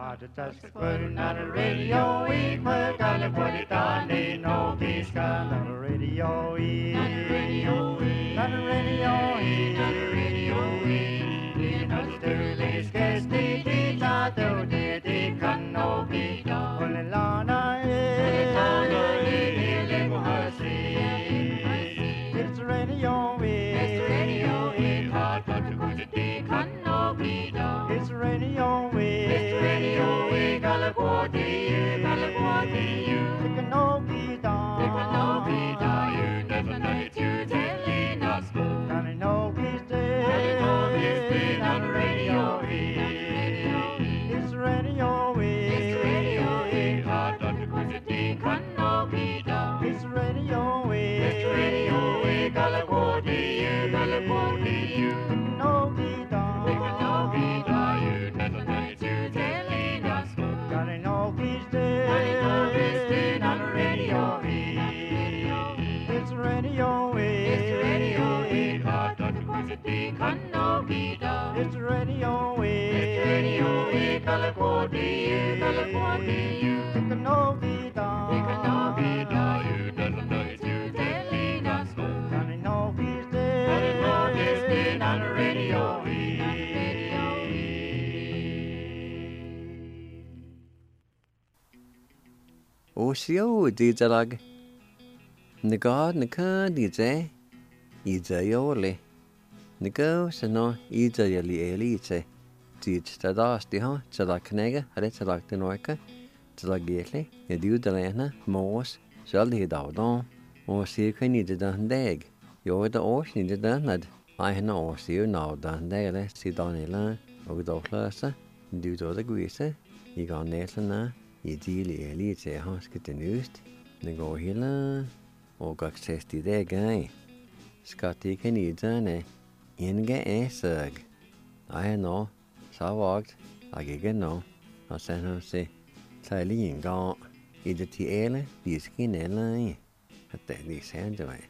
Putting on the radio, we put on the put it on, ain't no peace come on the radio, on the radio, on the radio, on the radio, we know the dirty scarce the teacher, though the can no be done. Only Lana is it's the radio, it's the radio, hard but the good the can no be done. It's the radio, it's the radio, California, you. It can no be done. It can no be done. You never know to telling us. Can it no be still? Can it no be still on the radio? It's the radio, it's the radio, hard but the good the can no be done. It's the radio, it's the radio, California, you. It can no be done. It can no be done. You never know to telling us. Can it no be still? Can it no be still on the radio? It's the radio, it's the radio, hard but the good the can no be done. It's the radio, it's the radio, California, you. It can no be done. It can no be done. You never know to telling us. Can it no be still? Can it no be still on the radio? Osio dizalag. Nagad naka dize. Iza yoli. Nigo sano iza yali elite. Dit stadas diha, tadak knega, hade tadak denoika. Tadak getli, yadu dalena, mos, saldi daudon. Osio kan ni dan dag. Jo da års ni dan nad. I hana osio now dan dele, si danela, og doklasa. Du då da guise. I ga nesana. I dili elite hanske nust. Nego hila. Og access i det gai. Skatti kan i dane. Inge sag. I know. Savagt. I get no. Og sen han se. Tali inga. I det tiele. De skin eller. At det de sende mig.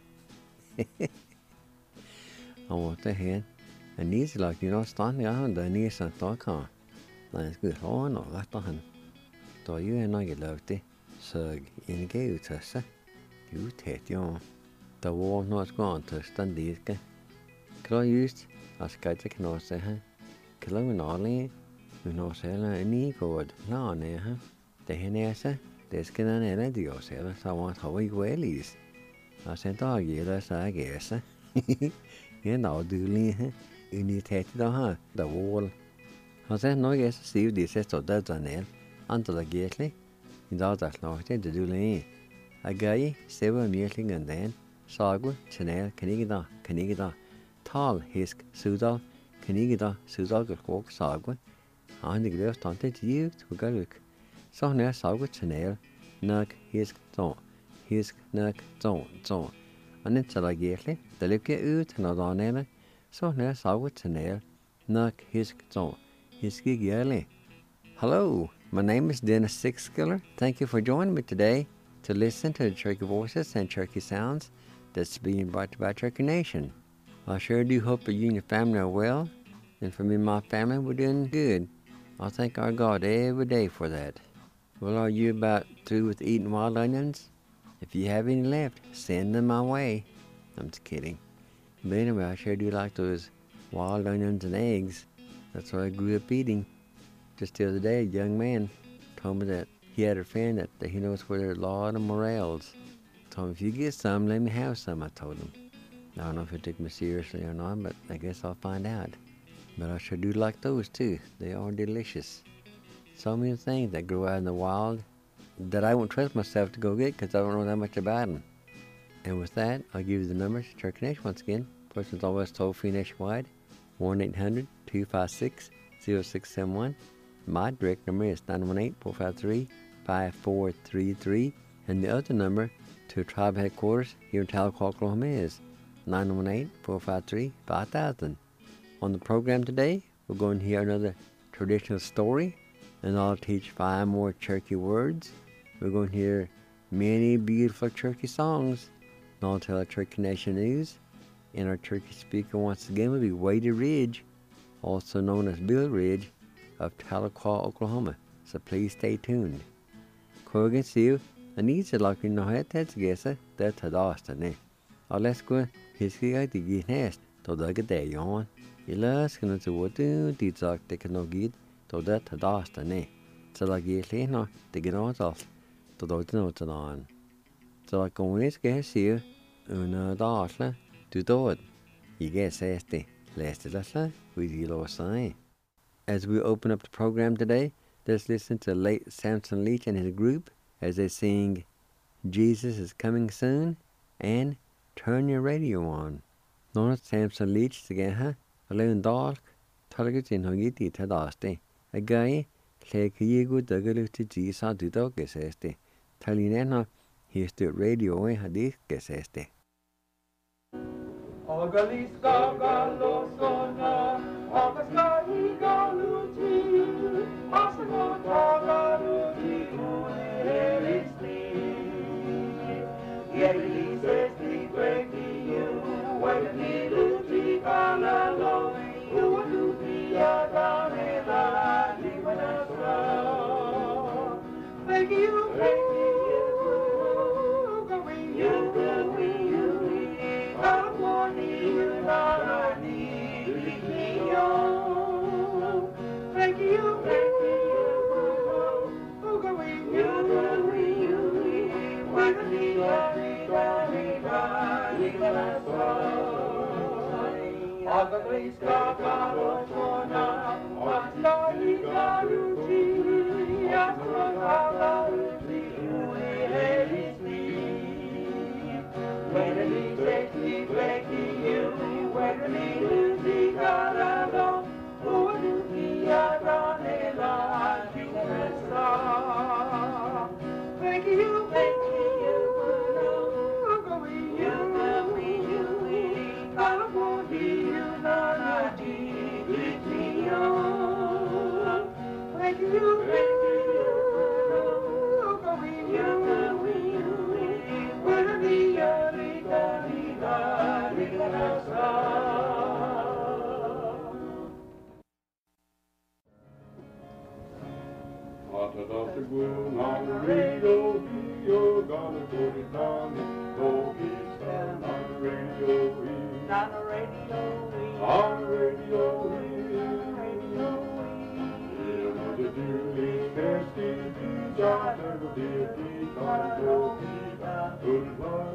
Og what the hell. And these like you know stand out the knees and talk on. That's good. Oh no, that's han. Da jo en jeg lagde søg inge utøsse. Du tæt jo. Da var noe skån til standirke. Klar just, jeg skal ikke nå se her. Klar vi nærlig, vi nå se her en ny gård. Lane her. Det her næse, det skal den ene de også her. Så var det høy kvelis. Jeg sendte av gilder så jeg gæse. Jeg nå dulig her. Unitet da her, da var. Han sendte noe jeg så siv de siste og dødde ned. Antala getli, I dag der slagte det du le. Agai, seva mjølingen den, sagu, chanel, kanigida, tal, hisk, sudal, kanigida, sudal, gulkok, sagu. Han det gløft tante tjukt, hugaluk. Så nær sagu, chanel, nak, hisk, nak, ton. Og nintala getli, det lykke ut, når danele, så nær sagu, chanel, nak, hisk, ton, hiski gjerli. Hello, my name is Dennis Sixskiller. Thank you for joining me today to listen to the Cherokee Voices and Cherokee Sounds that's being brought to you by Cherokee Nation. I sure do hope that you and your family are well, and for me and my family, we're doing good. I thank our God every day for that. Well, are you about through with eating wild onions? If you have any left, send them my way. I'm just kidding. But anyway, I sure do like those wild onions and eggs. That's what I grew up eating. Just the other day, a young man told me that he had a friend that he knows where there are a lot of morels. Told me, if you get some, let me have some, I told him. I don't know if he'll take me seriously or not, but I guess I'll find out. But I sure do like those too. They are delicious. So many things that grow out in the wild that I won't trust myself to go get because I don't know that much about them. And with that, I'll give you the numbers to Cherokee Nation once again. Person's always toll-free nationwide, 1-800-256-0671. My direct number is 918-453-5433. And the other number to tribe headquarters here in Tahlequah, Oklahoma is 918-453-5000. On the program today, we're going to hear another traditional story, and I'll teach 5 more Cherokee words. We're going to hear many beautiful Cherokee songs, and I'll tell our Cherokee Nation news. And our Cherokee speaker once again will be Wadey Ridge, also known as Bill Ridge, of Tahlequah, Oklahoma. so please stay tuned. Corgan siu, and each like in no head that's guessa that had asked ne. Or let's go, his guy the git nest, to the day on. You last can to what do the they can no get to that had asked ne. So like ye no, they get on off to the notes on. So like going is guess you, una darkle, to do it. You guess hasty, last with you lost sign. As we open up the program today, let's listen to late Samson Leach and his group as they sing Jesus is Coming Soon and Turn Your Radio On. Nona Samson Leach together, alone dark, targets in Hogiti Tadaste. A guy, like Yigo Duggalu to Jesus to dog geseste. Talinena, he's the radio and hadith geseste. Ogaliska galosona, Ogaska higaluti, Asano tagaluti, Unerisni. Yeli says the breaking you, when the luti galalo, Ualuti aganela, Limanasra. Thank you, going you, Thank you, on the radio, you're gonna put it down. Don't get down on the radio, on the radio, on the radio, the dearly nasty bees I never did keep on the road. Put it on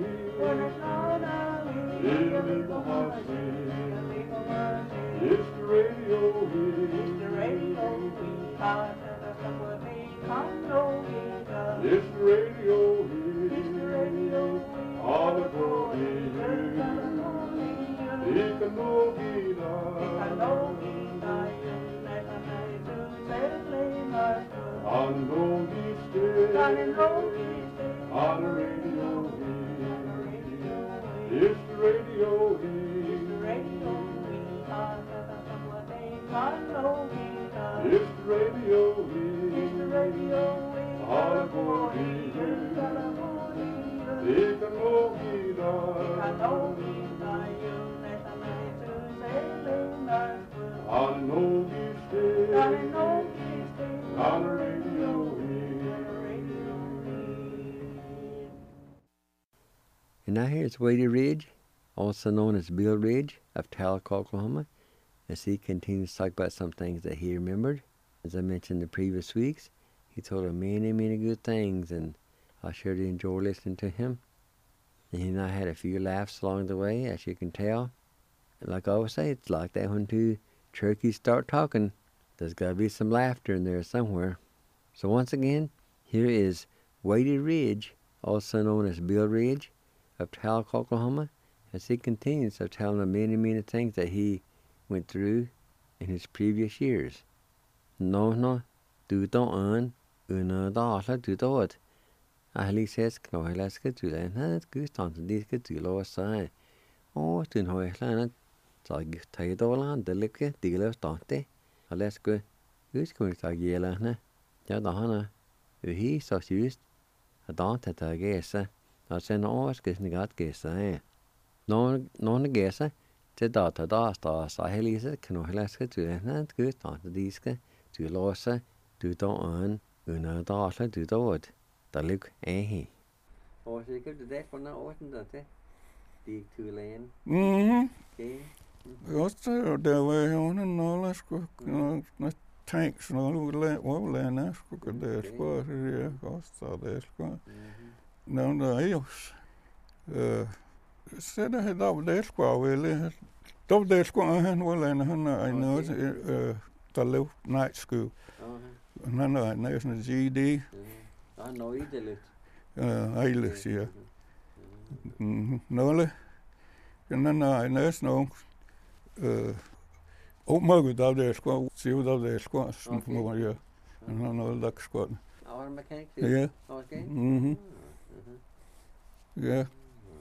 the illegal mercy. It's the radio, it's the radio, it's the radio, all the glory, it can no be done. On no stay, on the radio, it's the radio, it's the radio, all the glory, it can no be done. On no stay, on the radio. And now here's Wadey Ridge, also known as Bill Ridge of Talc, Oklahoma, as he continues to talk about some things that he remembered. As I mentioned in the previous weeks, he told us many, many good things, and I sure did enjoy listening to him. And he and I had a few laughs along the way, as you can tell. And like I always say, it's like that when two turkeys start talking. There's got to be some laughter in there somewhere. So once again, here is Wadey Ridge, also known as Bill Ridge, of Talc, Oklahoma, as he continues to tell them many, many things that he went through in his previous years. No, du don't una dala du dot. Ahli says, no, let's get to that. That's good, on this get to lower side. Oh, to know it, so I give $10 the liquor dealer started. Let's go. Who's going to yell at her? Jadana. He so used a dot at a guess. I said, no, it's getting got guess. No, the guess. The data stars. I hear it, can I let's get to that. That's good, on the disc to loss. du dåen, under drasla du dåd, der lyk ehi. Og så kan du det for noget åten der til, de tulægen. Okay. Også der var jo noget, sgu, noget tanks, noget overlande, sgu, det sgu, det også det sgu. Nå, der er jo, så det sgu vel, det sgu, han overlande, han er noget, der lav nightskue. Han er næsten GD. Han er i det lidt. Ejles, ja. Nåle. Han er næsten nogen. Meget af det sgu, sivet af det sgu, som må jeg. Han har noget lagt sgu. Og var en mekanik? Ja. Okay. Ja.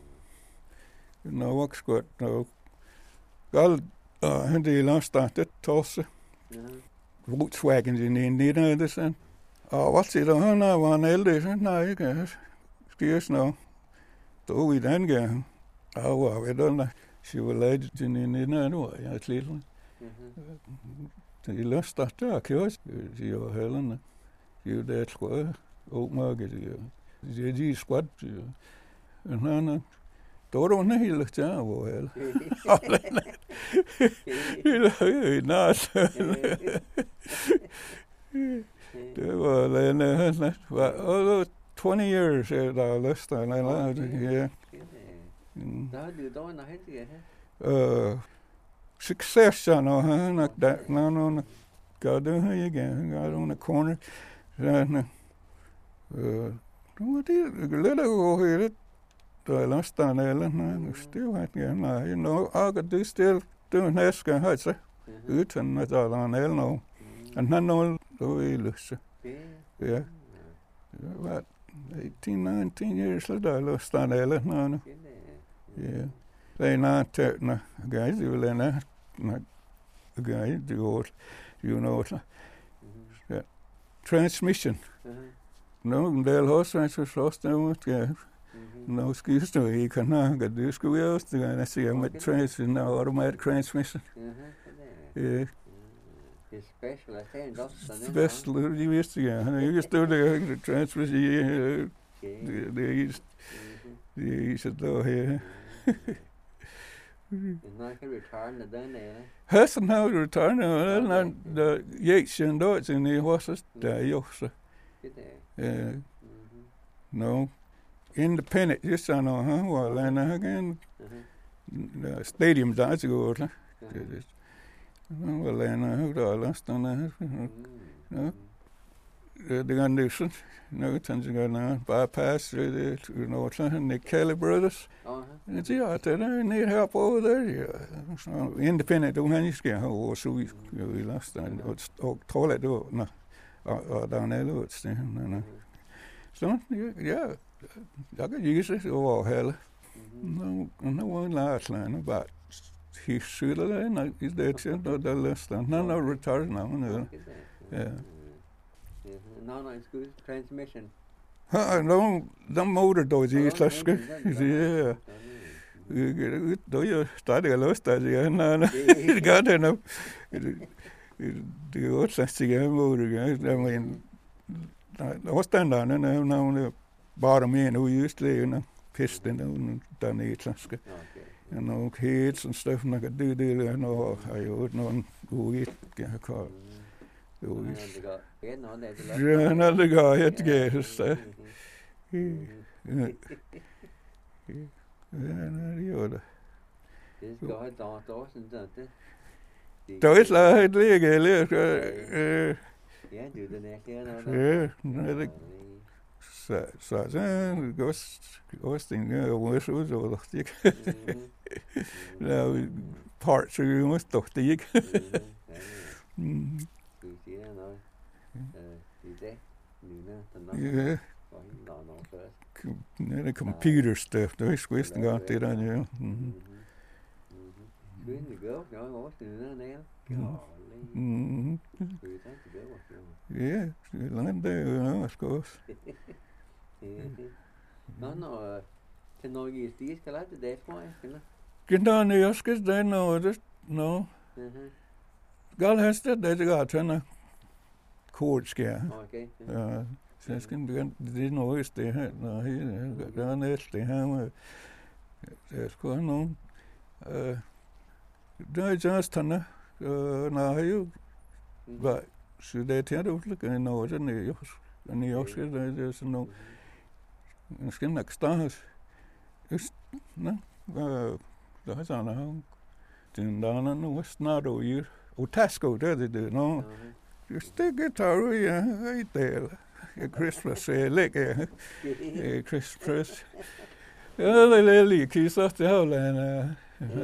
Nå, sgu, nå. Alt, han det er startet tosse. Volkswagen in the 1900s. Wat zit er nou aan elders? Nou, ik stiers nou. Toen we dan gaan. We dan. She was legend in the 1900s. Ja, het little. Die lust dat daar, kjøs. Die var hellende. Die det squad. Opmærket. Die squad. En han. Då var det helt lidt der, hvor jeg. Det var længe. 20 years der lyst og ja. Der har du dog en helt det. Success og han der gør det her igen. Got on the corner. Så nu det lidt over her. Der lyst der eller still hat igen. You know, I do still doing this guy har så. Uten at der er en el nu. Og han nu i lyst. Ja. What 18-19 years later, lyst der eller nu. Ja. Det er not no guys you will not guy do you know transmission. No, del også så slås der ud. Ja. No, excuse me, you can do school else to see I'm at transmission now, automatic transmission. Yeah. It's special, I think. Special, you used to you used to the transmission. They used to do here. Now can return the done there. Hasn't how to return and the Yates and Dodge in the horses there, yes. Yeah. No. Independent, just I know, well, and again, the stadium that's good. Well, and I lost on that. The condition, no, things are going bypass through the, you know, the Kelly brothers. And yeah, they need help over there. Yeah. So independent, don't have any skill, so we lost and toilet door, no, down there, it's there. So, yeah. Jeg kan use det over hele. No one last line about he should have and is that shit the last line. No retard now. Yeah. No, it's good transmission. No, the motor does is like yeah. Do you start a lost that yeah. No. It got enough. The old sense motor guys. I mean was stand on and now bara med nu just det, you know, piston der nede klaske. You know, kids and stuff like that, do you know, I would know who it can call. Ja, another guy had to get us. Ja, det gjorde det. Det skal have dog sådan det. Der er slag et ligge eller. Ja, det er den her. Ja, det så det goes thing was så det. Der parts you must doch det ikke. Yeah. The computer stuff, det er squist godt det der, ja. Ja, det landet der, ja, skås. Nå, til noget i stil skal lade det tror jeg, eller? Genterne, jeg skal det noget, det, no. Gal hast det godt, henne. kortskær. Okay. Så jeg skal det er noget det her, når der er næste det her med der skulle have nogen. Der er just henne, når jeg jo var så det er det udlægge noget der New York skal det er sådan noget. Jeg skal nok starte. Nå, der er sådan noget. Den der er nu snart over. Og Tasco det no. Just the guitar right there. Christmas lægge. Christmas. Det lille kisser det har land.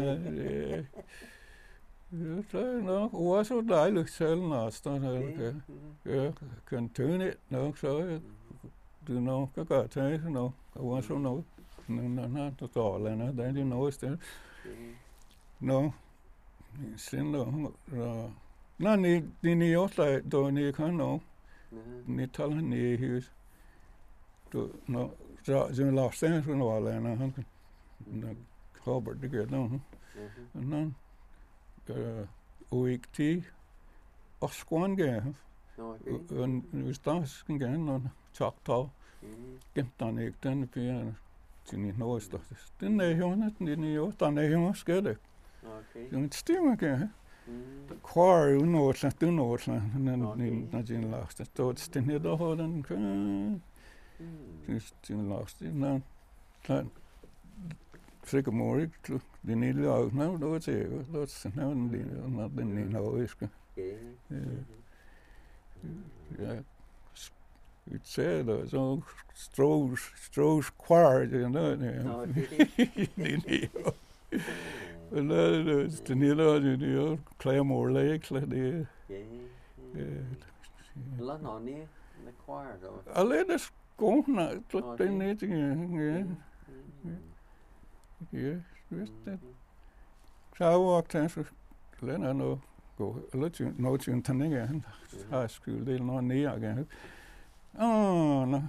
Det nok også dejligt selv næsten. Ja, kan tøne nok så du nok kan godt tage nok. Også nok. Nå, der står land der er det noget sted. Nå. Sen då. Nej, ni åt då ni kan nå. Ni talar ni hus. Då nå så last sen så var läna han. Robert det går då. Men och gick till och skånge. Och vi stas igen och Choctaw. Gemtan gick den piano. Sin nåsta. Den är ju inte ni åt den är ju skede. Okay. Det stemmer ikke. Kvar unnåslet, når din lagste. Det er nede over den kan. Din lagste, når sikkert mor den lille lag, når det til, når den er nordiske. Ja. Det ser det så Strohs kvar, det er noget. Men det nede det er Claremore Lake, det Lot no ni the choir though. Alle det skåne, den nede, ja, visst det. Så var det så lænder noget gå, eller noget til en tanning han har skulle det noget nede igen. Nå.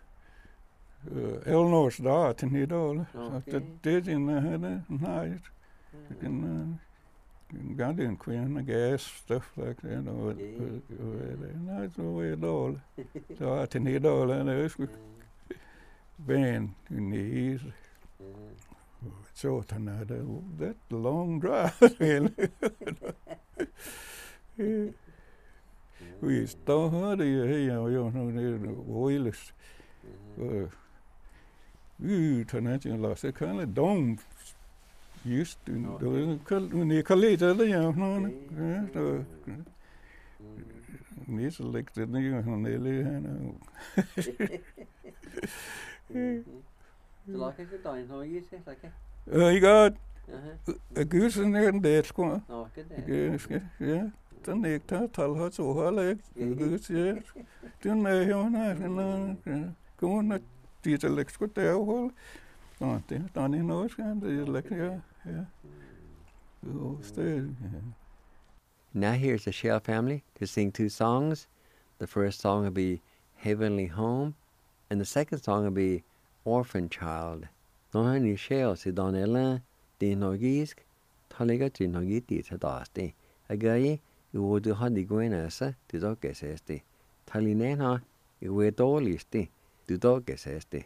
Elnors der til nede, så det din nej. En Guardian Queen, gas, stuff like that, no, so we all. So I think it all, and I was band in the east. So that long drive, we started here, you know, oilers. Tonight you lost a kind of dome. Just ni kan lite det ja då ni så läkt det ni hon är han Så like it down how you say like I got a goose in there det sko no good ja den är tal har så hålla goose ja den är hon kommer det läkt sko det håll ja det är nog ska det läkt ja. Now here's the Shell family to sing two songs. The first song will be Heavenly Home, and the second song will be Orphan Child. Nå har ni Shell så den eller det norgisk, talega til norgisk det til daste. Agari jo du har de goenase det dog geseste. Talinena jo dårligste du dog geseste.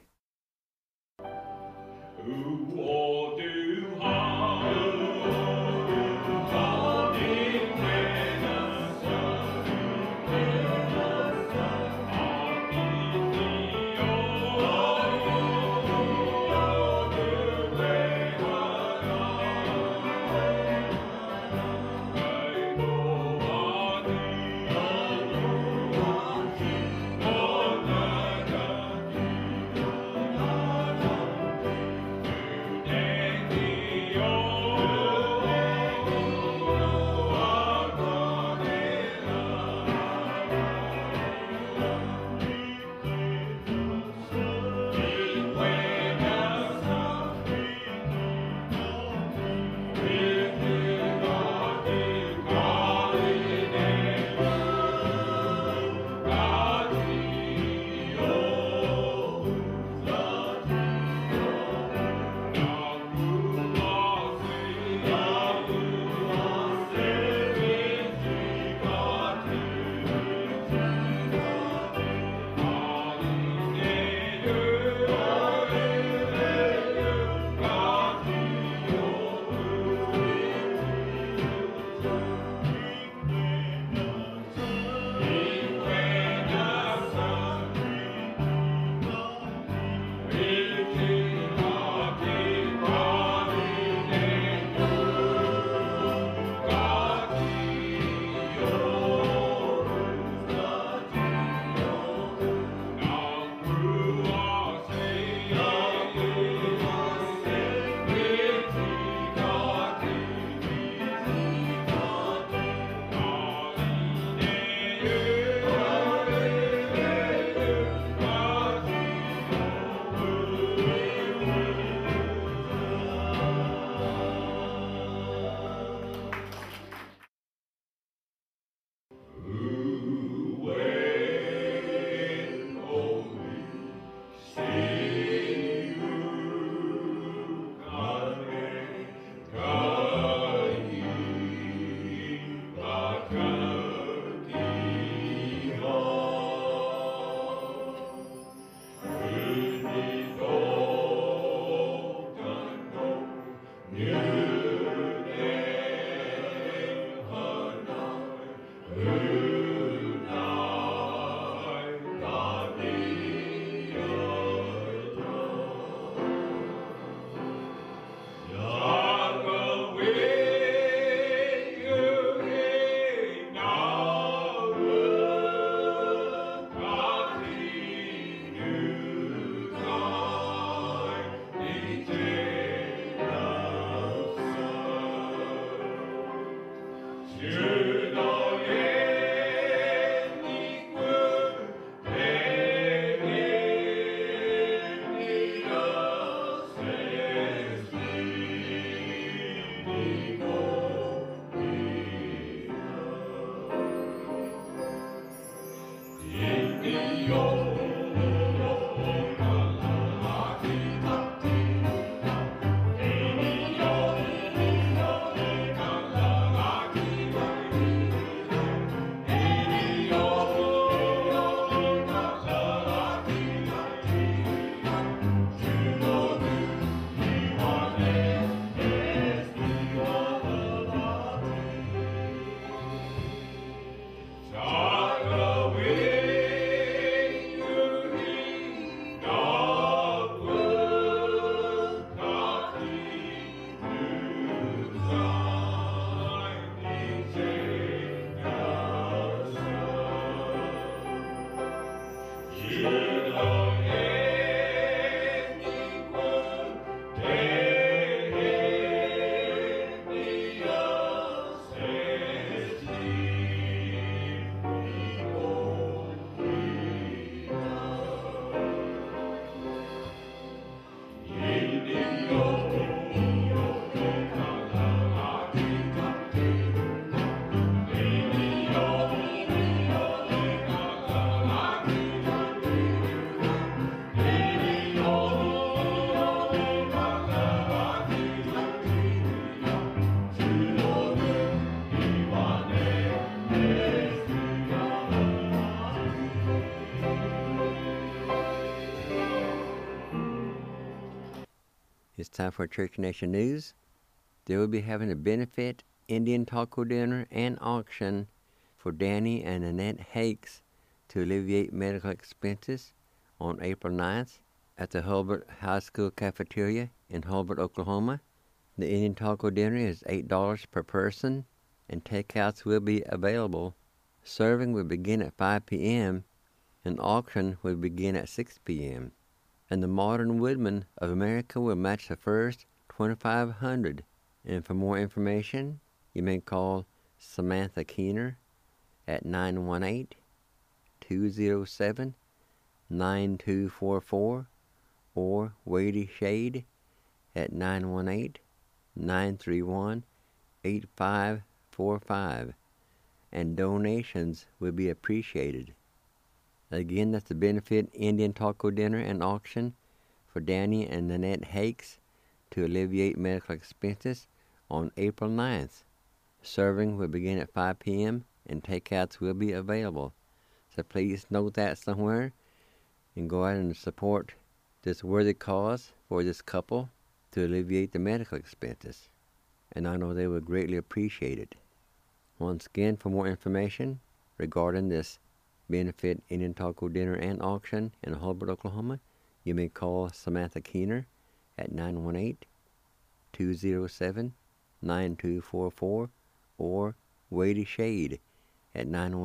It's time for Church Nation News. They will be having a benefit Indian taco dinner and auction for Danny and Annette Hakes to alleviate medical expenses on April 9th at the Hulbert High School cafeteria in Hulbert, Oklahoma. The Indian taco dinner is $8 per person, and takeouts will be available. Serving will begin at 5 p.m., and auction will begin at 6 p.m. And the Modern Woodmen of America will match the first $2,500. And for more information, you may call Samantha Keener at 918-207-9244 or Wadey Shade at 918-931-8545. And donations will be appreciated. Again, that's the benefit Indian taco dinner and auction for Danny and Nanette Hakes to alleviate medical expenses on April 9th. Serving will begin at 5 p.m. and takeouts will be available. So please note that somewhere and go out and support this worthy cause for this couple to alleviate the medical expenses. And I know they will greatly appreciate it. Once again, for more information regarding this benefit Indian taco dinner and auction in Hulbert, Oklahoma, you may call Samantha Keener at 918-207-9244 or Wadey Shade at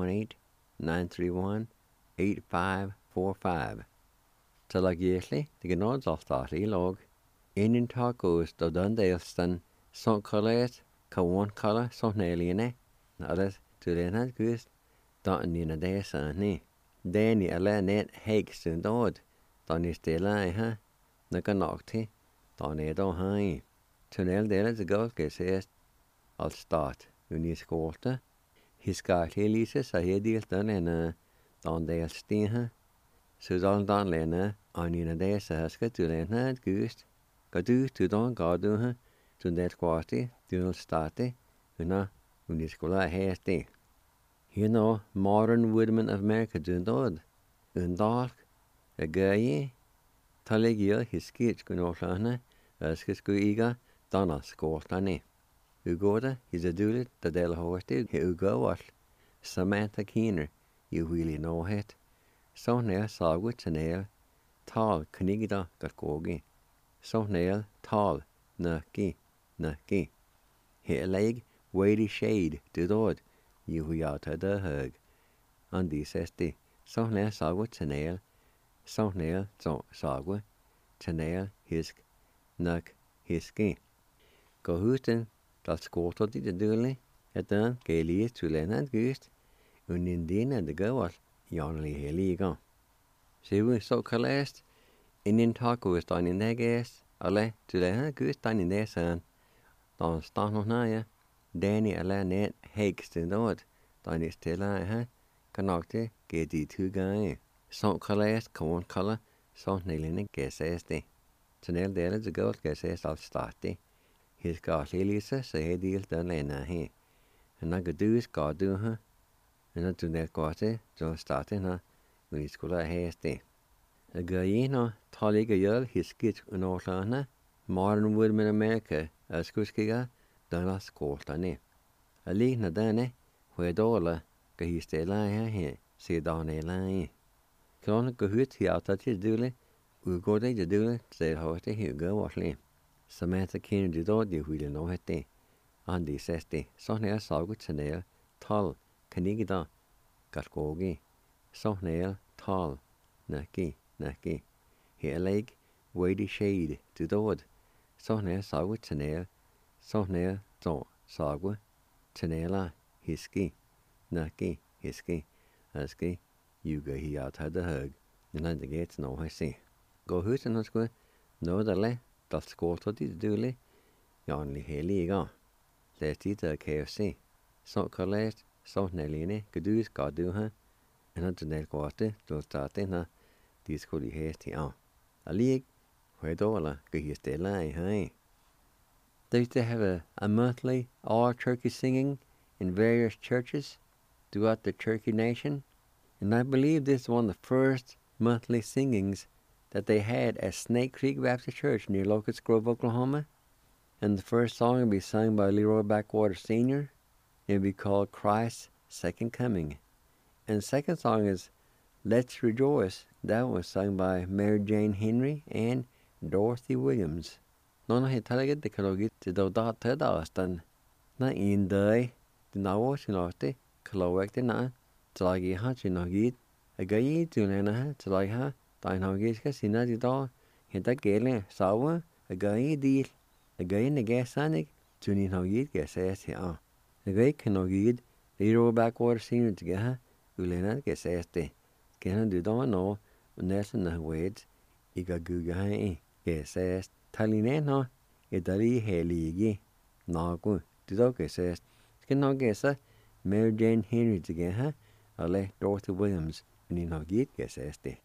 918-931-8545. Talag Yesli, the Genods of Thali Log, Indian tacos do Dundalston, Son Collet, Kawan Color, Son Aliene, others to the Nat Gust. Don Nina Desa ni Danny Annette Hakes and Dodd Don is de la ha Nakanokti Don Edo Hai Tunnel there is a golf says I'll start when he's quarter. His got Helises a headiel done and Don Dale Steen Susan Don Lena on Nina Desa has got to learn that gust got to Don Gardu her to that quarty to start when he's school hasty. You know, Modern Woodmen of America doing that. And dark, a guy, Talegio, his sketch going on, as his guiga, Donna Scortani. Ugoda, he's a dulet, the Del Horty, Ugo was Samantha Keener, you really know it. So near saw with an ale, tall, Knigida, Gakogi. So near, tall, Nucky. Here leg, Wadey Shade, do that. You out at the hug. On this SD, so near sagwa tenale, so near sagwa, tenale, hisk, nuck, hiski. Go Houston, that's quarter the dully, at the gaily to Leonard Gust, and in dinner the girl, yonly heligo. She was so calest, Indian taco was done in their guest, ale to Leonard Gust done in their son. Don't stand on naya. Danny Annette Hakes to Dodd, Don is still I Canocte, get the two guy. Sånt kallas kornkalla, sånt nilene GSSD. Tunnel deler det godt GSS av stadig. His gaslilise, så del den ena he. En gadus gadu ha. En tunnel gate, så stadig na, vi skulle ha det. Gajina talige gjør hisket unorslane. Maren would med Amerika, askuskiga, dana skoltane. Aligna dane, hvor dårlig, kan hi stille her, se dane lai. Krone gehut hi after til dule, udgår det til dule, til højte hygge varsle. Som er til kende de dår, de ville nå hette. Andi sæste, sådan er sauget til nære, tal, kan ikke da, galgogi. Sådan er tal, naki. Her leg, weighty shade, til dård. Sådan er sauget til nære, sådan er dår, sauget, til nære, hiski, naki, hiski, aski. Yuga hi out had the hug, and I get no I see. Go hoot and square, no the le, that school to the dule, only heliga. Let's eat a KFC. So collect, so Neline, could do is God do her, and unto Nel Quarter, to start in her, this could be hasty on. A league, where dollar, could you stay lie, hey? They used to have a monthly all turkey singing in various churches throughout the Turkey nation. And I believe this is one of the first monthly singings that they had at Snake Creek Baptist Church near Locust Grove, Oklahoma. And the first song would be sung by Leroy Backwater Sr. It would be called Christ's Second Coming. And the second song is Let's Rejoice. That was sung by Mary Jane Henry and Dorothy Williams. Nona he talaget de kalogit te do da te da astan. Na in day, the nawo sinote, kalowek de na. Talagi ha chinogit, a gay tunena, talaha, dinogiska sinadida, hinta gale, sawa, a gay deal, a gay in the gasanic, tuninogit gases here. A gay canogid, Leroy Backwater Senior together, Ulena gaseste. Can do don't know, Nelson the words, Iga guga, gases, Talinena, Idali heligi, Nagu, Dido gases, Skinno gasa, Mary Jane Henry together. Ale Dorothy Williams, and you know, get guess este.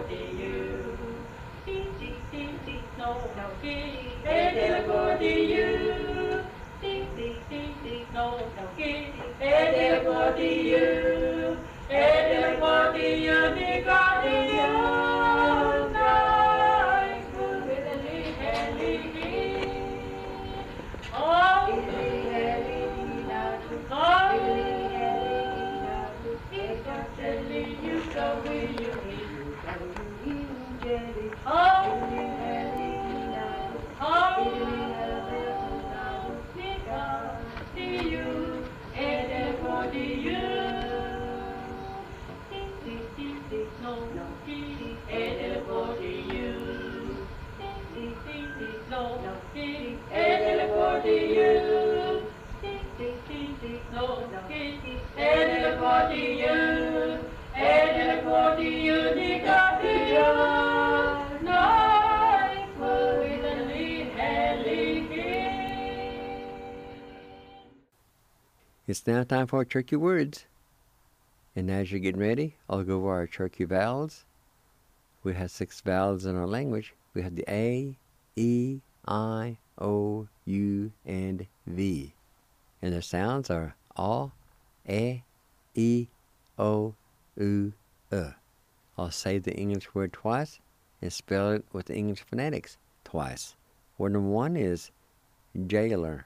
It's now time for our Cherokee words. And as you're getting ready, I'll go over our Cherokee vowels. We have 6 vowels in our language. We have the A, E, I, O, U, and V. And the sounds are A, E, O, U, I'll say the English word twice and spell it with the English phonetics twice. Word number 1 is jailer.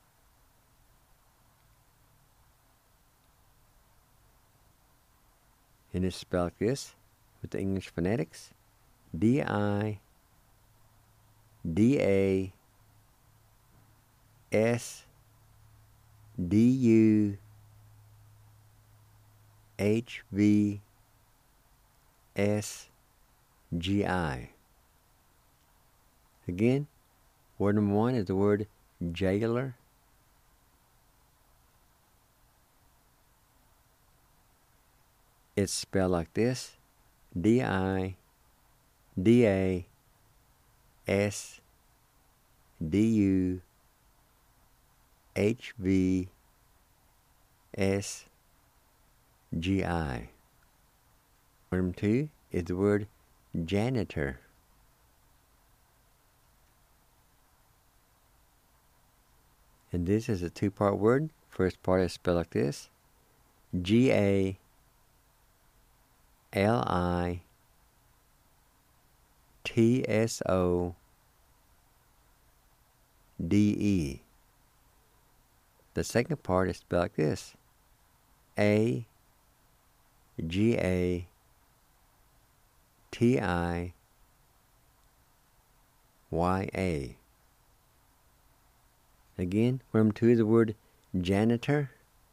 And it's spelled like this with the English phonetics. D-I-D-A-S-D-U-H-V-E-R. S-G-I. Again, word number 1 is the word jailer. It's spelled like this. D-I-D-A-S-D-U-H-V-S-G-I. Word number 2 is the word janitor. And this is a 2-part word. First part is spelled like this. G-A-L-I-T-S-O-D-E. The second part is spelled like this. A-G-A-T-I-Y-A. Again, word number 2 is the word janitor.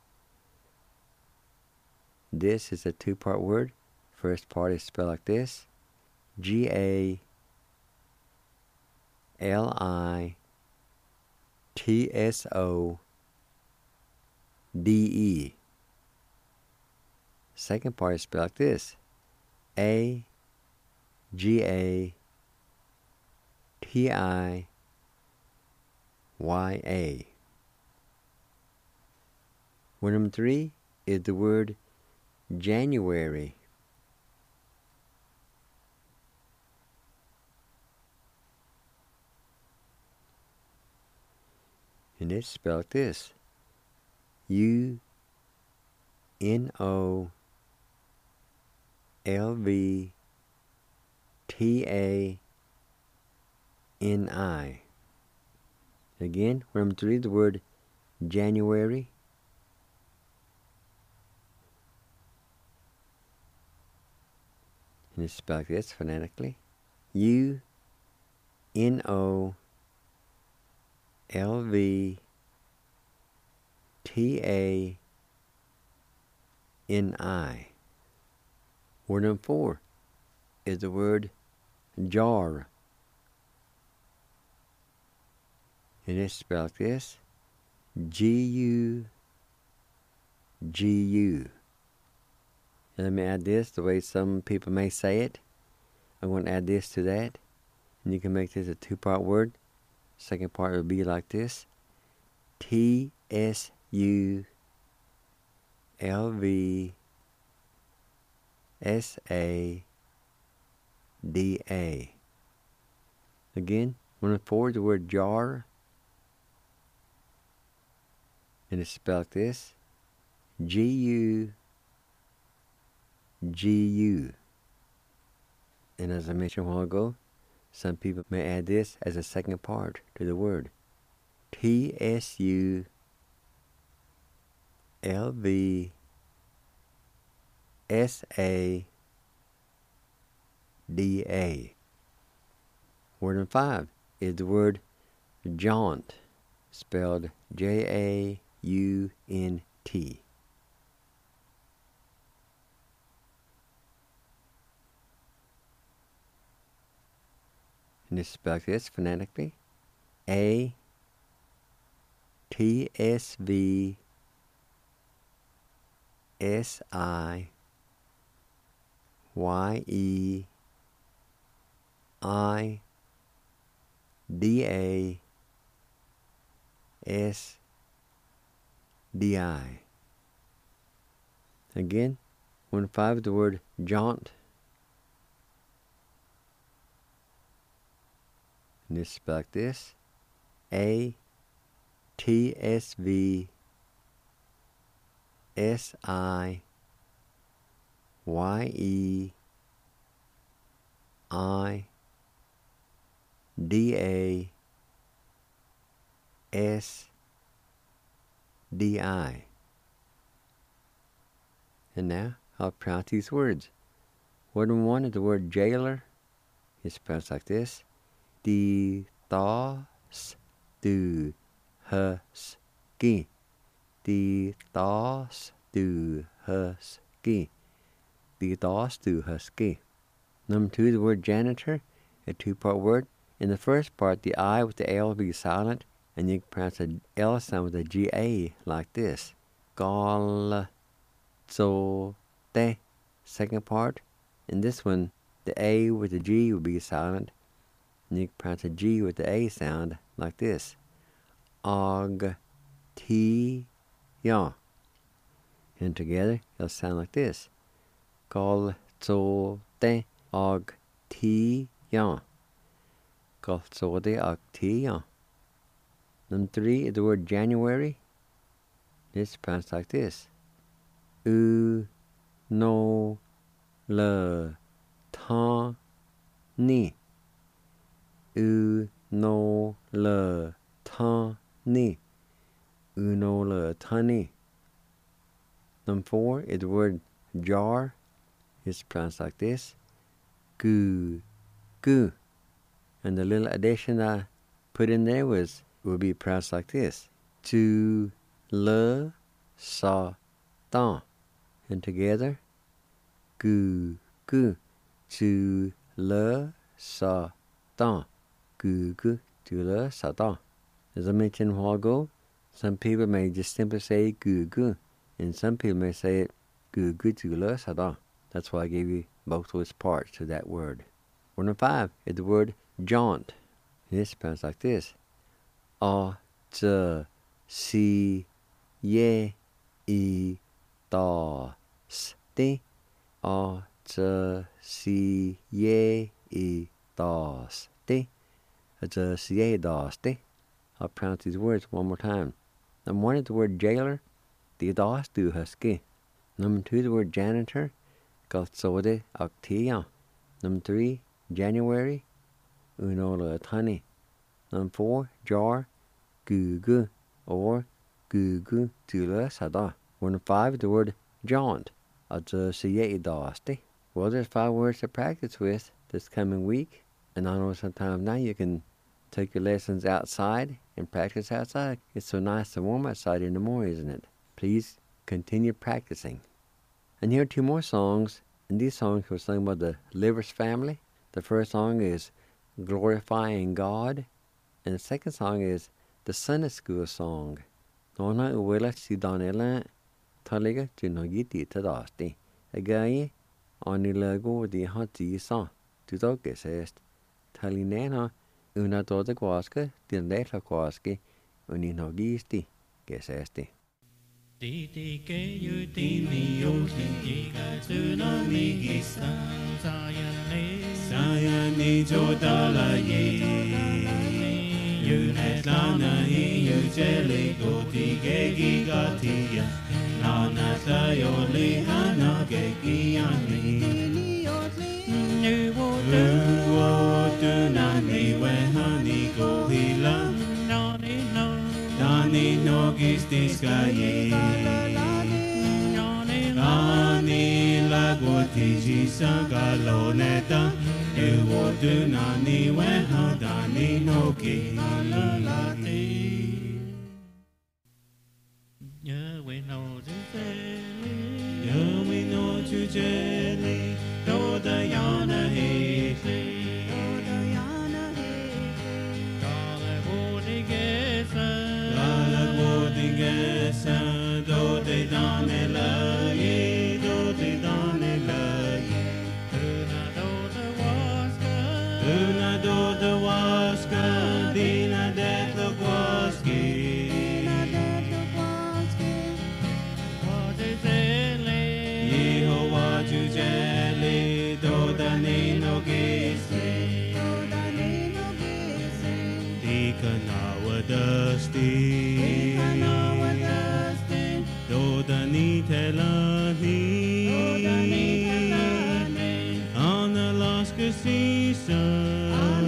This is a 2-part word. First part is spelled like this. G-A-L-I-T-S-O-D-E. Second part is spelled like this. A-G-A-T-I-Y-A. Word number 3 is the word January. And it's spelled like this. U-N-O-L-V-T-A-N-I. Again, word number 3 is the word January. And it's spelled like this phonetically. U-N-O-L-V-T-A-N-I. Word number 4 is the word jar. And it's spelled like this. G-U-G-U. And let me add this the way some people may say it. I'm going to add this to that. And you can make this a 2-part word. Second part will be like this. T-S-U-L-V-S-A-J-A-R. 'S-A-J-A-R. 2 is the word janitor. And it's spelled like this. J-A-N-I-T-O-R. 3 is the word Again, 104 is the word jar, and it's spelled like this: G-U-G-U. And as I mentioned a while ago, some people may add this as a second part to the word: T-S-U-L-V-S-A-D-A. Word number 5 is the word jaunt, spelled J-A-U-N-T. And it's spelled like this phonetically: A-T-S-V-S-I-Y-E-I-D-A-S-D-I. Again, 1-5 is the word jaunt. And it's spelled like this: A-T-S-V-S-I-Y-E-I-D-A-S-D-I. And now I'll pronounce these words. Word number 1 is the word jailer. It's pronounced like this: D-T-S-D-H-S-K. D-T-S-D-H-S-K. D-T-S-D-H-S-K. Number 2 is the word janitor, a two-part word. In the first part, the I with the L will be silent, and you can pronounce the L sound with a G-A like this: Gal-zo-te. Second part, in this one, the A with the G will be silent, and you can pronounce the G with the A sound like this: Og-ti-ya. And together, it'll sound like this: Gal-zo-te og-ti-ya. Gal-zo-te og-ti-ya. Number 3 is the word January. It's pronounced like this: U-no-le-ta-ni. U-no-le-ta-ni. U-no-le-ta-ni. Number 4 is the word jar. It's pronounced like this: Gu-gu. And the little addition I put in there will be pronounced like this: Tu-le-sa-ta. And together: Gu-gu. Tu-le-sa-ta. Gu-gu. Tu-le-sa-ta. As I mentioned a while ago, some people may just simply say gu-gu, and some people may say it gu-gu tu-le-sa-ta. That's why I gave you both those parts to that word. Word number 5 is the word jaunt. And it's pronounced like this: A-Z-C-Y-E-D-A-S-T. A-Z-C-Y-E-D-A-S-T. A-Z-C-Y-E-D-A-S-T. I'll pronounce these words one more time. Number 1 is the word jailer. D-A-S-D-U-H-S-K. Number 2 is the word janitor. Gal-zo-te og-ti-ya. Number 3, January. U-no-le-ta-ni. Number 4, jar. Gu-gu, or gu-gu tu-le-sa-ta. Word number 5 is the word jaunt. A-Z-C-Y-E-D-A-S-T. Well, there's 5 words to practice with this coming week. And I know sometimes now you can take your lessons outside and practice outside. It's so nice and warm outside in the morning, isn't it? Please continue practicing. And here are 2 more songs. And these songs were sung by the Livers family. The first song is Glorifying God. And the second song is the Sunday School song. Nona uwela si donela taliga junogiti tadasti. Again, onilago di hati sa. Tudoke says talinena una toda quasca dineta quasci uninogisti gesesti. Titi ke yu tini yo tinji ka tsunami isan sayane ni jodala ye you net lana hi you jeli go ti ge gi ga ti ya na na sa yo li hana ge gi ani nu wo tu na ni we hani go hila Dani no gis dis ga ye Ani la go ti ji sa ga lo neta you wo tu na ni we ha dani no ki la ti we know to jelly do the yana he do de dane la ye do de dane la ye una do de waska dina de the waski what is ele Yehovah tu jeli do dane no gisi dikana wadasti Dodani telani on Alaska season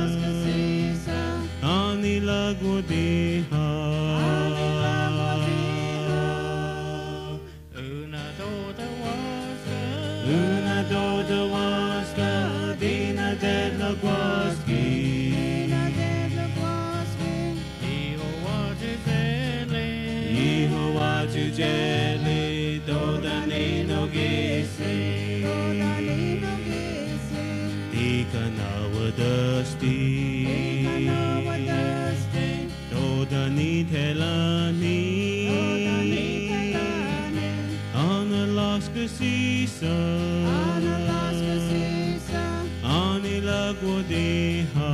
on the Lagodiha Una do the waska Dina de Lagwaski Yehovah tu jeli do dani no gisi Dikana wadasti do dani telani on Alaska season on Lagodiha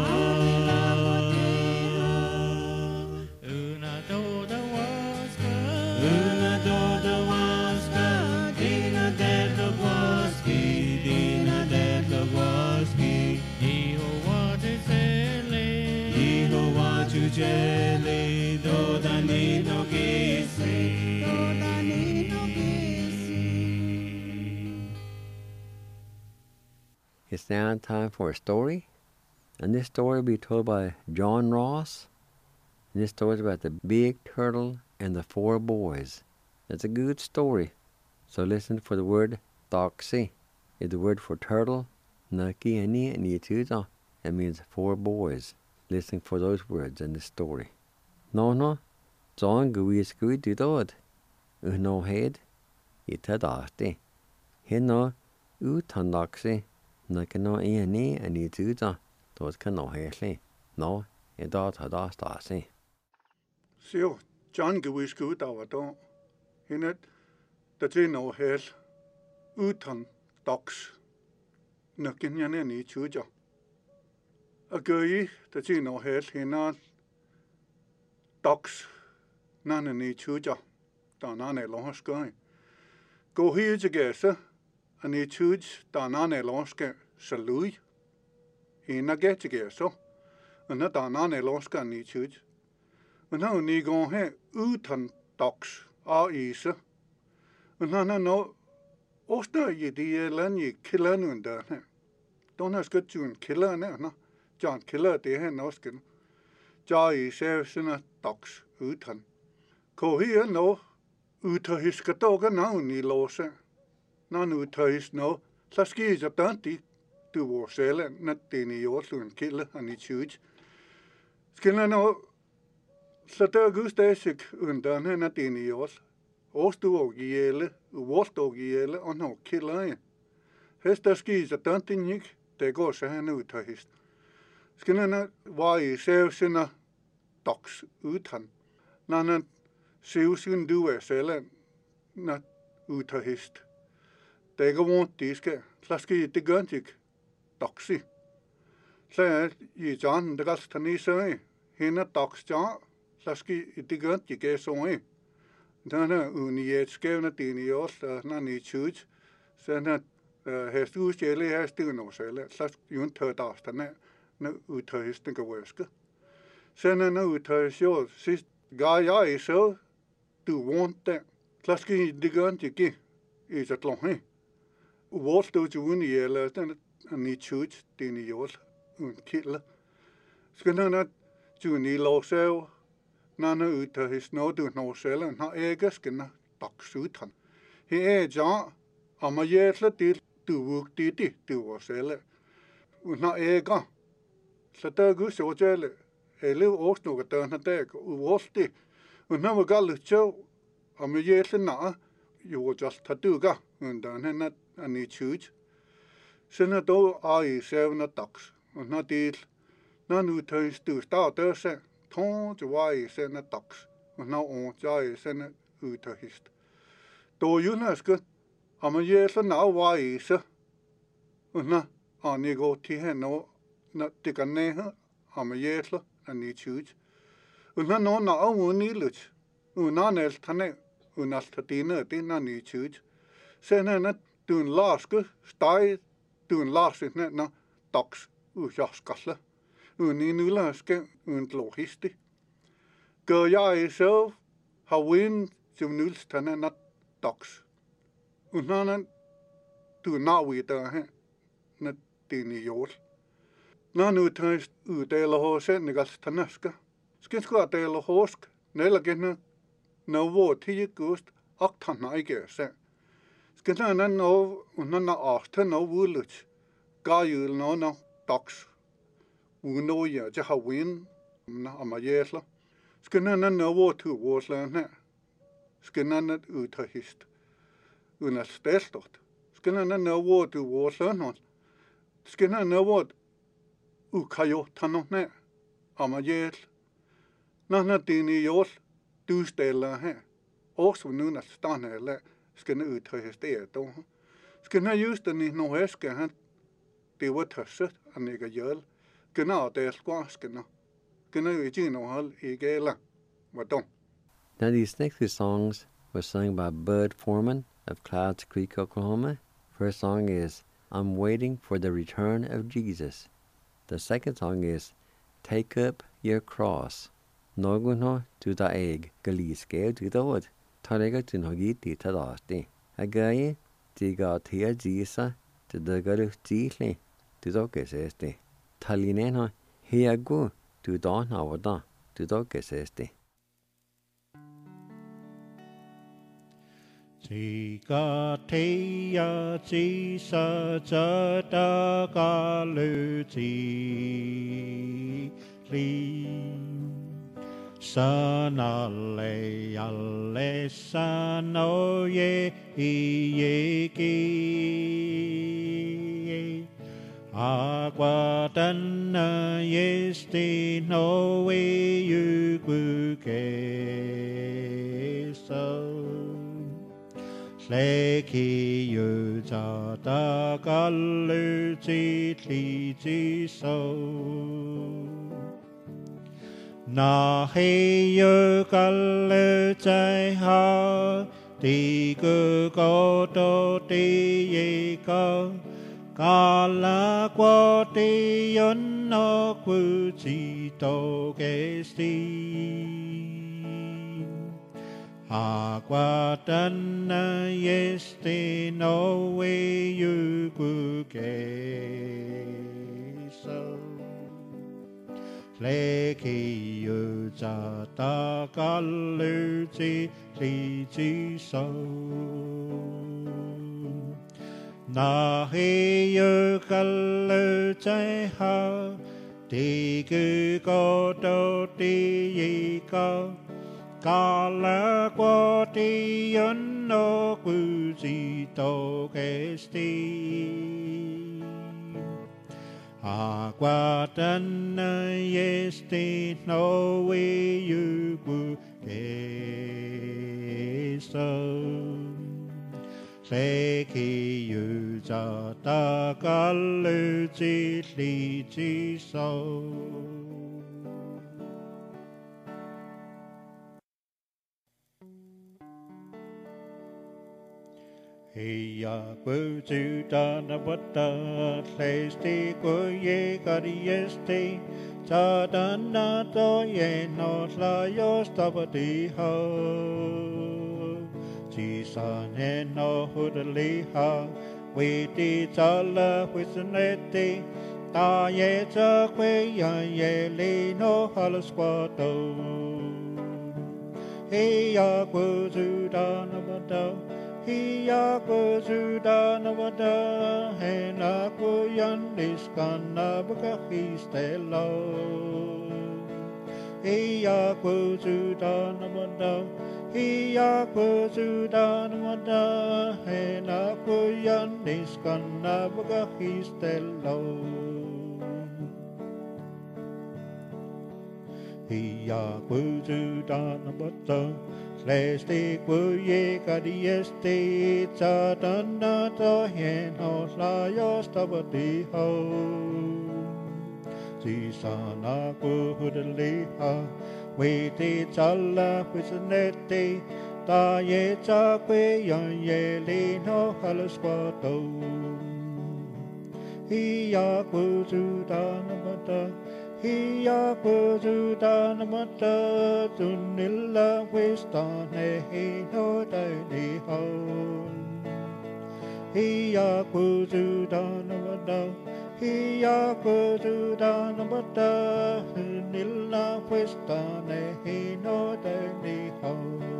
Jelly, do dani no gisi. It's now time for a story, and this story will be told by John Ross. And this story is about the big turtle and the 4 boys. It's a good story, so listen for the word doxy. It's the word for turtle, naki ani and yituza. It means 4 boys. Listen for those words in the story. No, John Guis didod. No head, itadati. Hino utandoxy. Nakano ani and yituza. Those cano heli. No, it dot hadastasi. So, John Guis dawado. Hinet, the no head, utan dox. Nakin ani chuja. A gui, the no head, hina dox, none any chuja, danane lonske. Go here to guess, and he chuj, danane lonske, salui. Hina get to guess, and not danane lonska and he chuj. And now ni go he, utan dox, isa. And no, osta ye dear lan ye killer nunda. Don't ask good to killer no. John killer de hen nosken. Jai sevsena dox utan. Ko here no uta his katoga now ni lose. Nan uta his no. Saski is a tanti to war sell not dini yosun killer and it's huge. Skilla no Sata gustasik undan hen at dini yos. Ostu og yele, wost og yele on no killer. Hesta skis a tanti nik, de går se hen uta his. Skillene var I sevsena dox utan. Nanan sevsen du selv na uta hist. Det går vondt de skal. Slaske det gør ikke doxi. Så I John det galt tani så hende dox ja. Slaske det gør ikke så Den uni et skævne dine også na ni chuj. Så na Jesus jeli hesti unosele sas yun tødastane na utøysten gawøske. Sene na utøysjo sist ga jeg så du vonte klaski digan tiki is at lohe. Wol do juni ele den ni chuch dini yol un kille. Skana juni losel nana utøys no du nosele na egesken taksutan. He ja ama yetle til du vugti du wasele. Una ega. Satagu sojele ele osno gatan tag uvolti. Una magalucho ama yetle na you just taduga undan henna ani chuj. Sena do ai sevna tax. Una til nanu tøys du startøse ton jwai sena tax. Una on jai sena utøhist. Do yunaske ama yetle na wai se. Una ani go ti heno na tikaneha ama yetle ani chuj. Una no na uni luch. Una nel tane una statina tina ni chuj. Sena na dun laske stai dun laske na tax u jaskalle. Uni nulaske un logisti. Go ja so ha win zum nuls tane na tax. Una du na wi da he na dini jol. Na nu tøys udela hose nigas tanaska. Skinsko dela hosk nela genna no wo ti gust aktana igese. Skena no unna afta no wuluch. Gayul no tax. Uno ya ja win na amayesla. Skena no wo tu wosla na. Skena na utahist. Una steltot. Skena no wo tu wosla no. Skena no wo ukayo tano ne amayel. Na dini yol du stella he. Også nu na stanele skena utahist to. Skena just ni no heske han det var tøsset an ega jøl. Gena del skena. Gena ujino hal igela. Wadon. Now these next two songs were sung by Bud Foreman of Clouds Creek, Oklahoma. First song is I'm Waiting for the Return of Jesus. The second song is Take Up Your Cross. Noguno to the egg, galiske to the wood. Tarega to nogiti to dasti. Agaye, tiga tia jisa, to the galu jitli, to doke sesti. Talineno, hiagu, to don awada, to doke sesti. Tika teia jisa jata galu jitli. Sanale alle sano ye ki agua dana yesti no we you ke so leki you jata galu ji so na he yo galu jai ha ti gu go do ti ye go Kala kwa ti yon no ku chi to ke sti Aqua dana yesti no we you ku ke so Leki yu ja ta galu ji so Na he yu galu jai ha Ti gu go do ti yi go Ka la kwa ti yun no ku ji to ke sti Agua dana yesti no we you ku ke so Leki yu ja ta galu ji so Heia kuzu dana bata, lesti kuye karieste, sadana to ye no slayo stabati ho. Sisane no hudaliha, witi tala wisnete, ta ye ta kwe ye li no halasquato. Heia kuzu dana bata, Hiya kuzuda navada hena kuyandis kana bakahistelo. Hiya kuzuda navada, hiya kuzuda navada hena kuyandis kana bakahistelo. Hiya kuzuda navada. Lesti kuye kadieste tadana to heno slayos tabati ho. Sisana kuhudaliha, witi tala wisnete, ta ye ta kwe ye lino halasquato. Hiya kuzudana mata, Hiya kuzudana mata, tunilla wistane hino daini ho. Hiya kuzudana mata, Hiya kuzudana mata, tunilla wistane hino daini ho.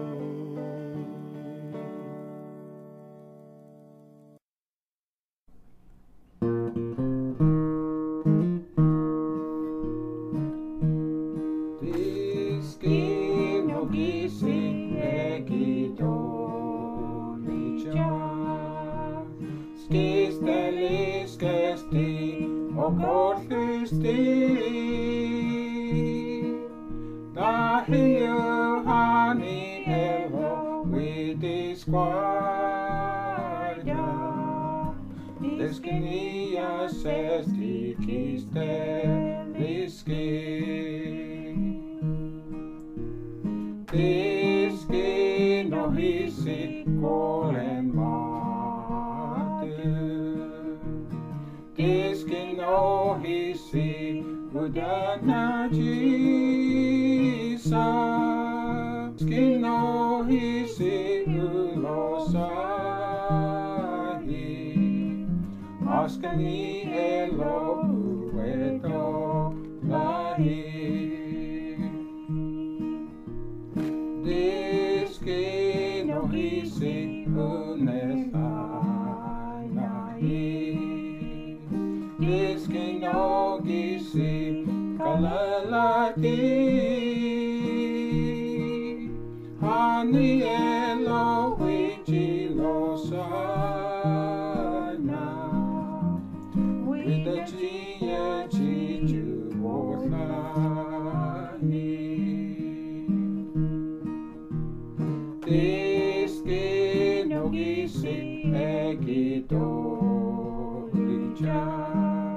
Och kortlysti Dahiu hani evo Vidi squadja Diskinia sesti kiste Diski Diski no hisi kolen Diskin no hisi udana jisa Diskin no hisi ulosahi Askani elo uedo lahi Diskin no hisi unesanahi Diskin no gisi kalalati Hani elo wichi losana With the chia chichu orlahi Diskin no gisi egito licha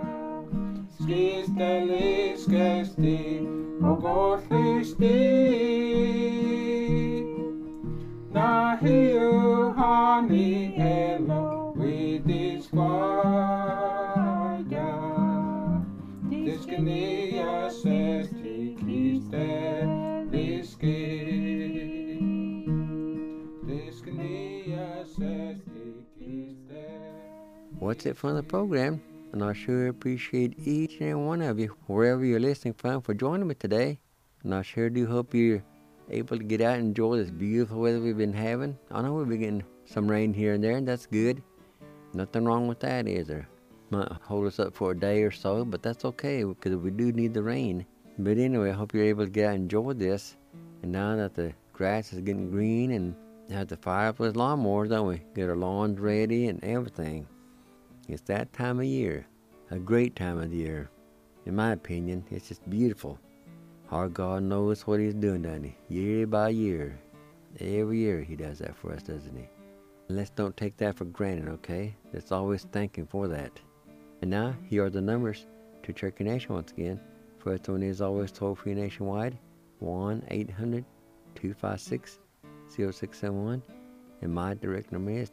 Skistelis gesti og gorlisti Nahiu hani elo vidi squadja Diskinia sesti kiste diski Diskinia sesti kiste. What's it from the program? And I sure appreciate each and every one of you, wherever you're listening from, for joining me today. And I sure do hope you're able to get out and enjoy this beautiful weather we've been having. I know we've been getting some rain here and there, and that's good. Nothing wrong with that, is there? Might hold us up for a day or so, but that's okay, because we do need the rain. But anyway, I hope you're able to get out and enjoy this. And now that the grass is getting green and have to fire up with lawnmowers, don't we? Get our lawns ready and everything. It's that time of year, a great time of the year. In my opinion, it's just beautiful. Our God knows what He's doing, doesn't He? Year by year. Every year He does that for us, doesn't He? Let's don't take that for granted, okay? Let's always thank Him for that. And now, here are the numbers to Cherokee Nation once again. First one is always toll-free nationwide, 1-800-256-0671. And my direct number is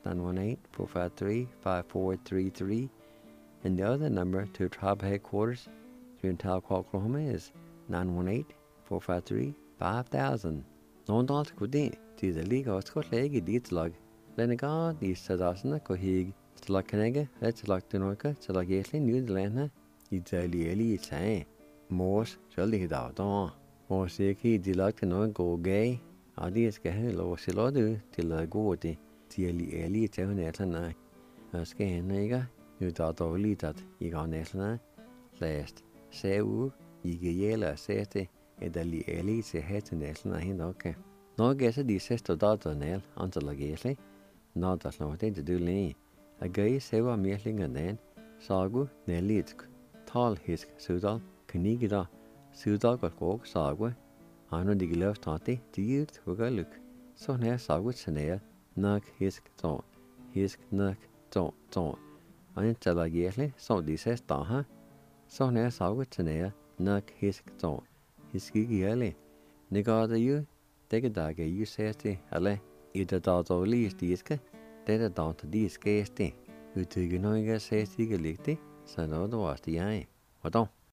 918-453-5433. And the other number to tribe headquarters here in Tahlequah, Oklahoma is 918-453-5000. Någon dag skulle det til det ligger også godt læge dit lag. Længe godt i sadasene går hig til lag kanægge, ret til lag denoika, til lag jæslig nydelande i talieli i tage. Mors sjældig dag da. Mors ikke de lag til nogen gå gay, og de skal have lov til at du til at gå det talieli i tage nætlerne. Og skal hende ikke, nu der dårligt at I går nætlerne. Læst, sæv, ikke jæler sætte, et alieli til hætte nætlerne hende okay. Nå gæser de sidste data næl, antal af gæslig. Nå der slår det til dødlige. At gøy sæver mærklinger næn, sagu nælitsk, talhisk sudal, knigida, sudal godt gåg sagu. Ejno de geløftrætte, de givet huggerlyk. Så nær sagu til nær, nok hisk nok tå. Antal af gæslig, så de sidste dager. Så nær sagu til nær, nok hisk tå. Hisk ikke gærlig. Negade jo, det dager jo sæste, eller i det daglige stiske, det er dagligt de skæste. Udtrykker noget sæste ikke ligge, så noget var det jeg. Hvordan?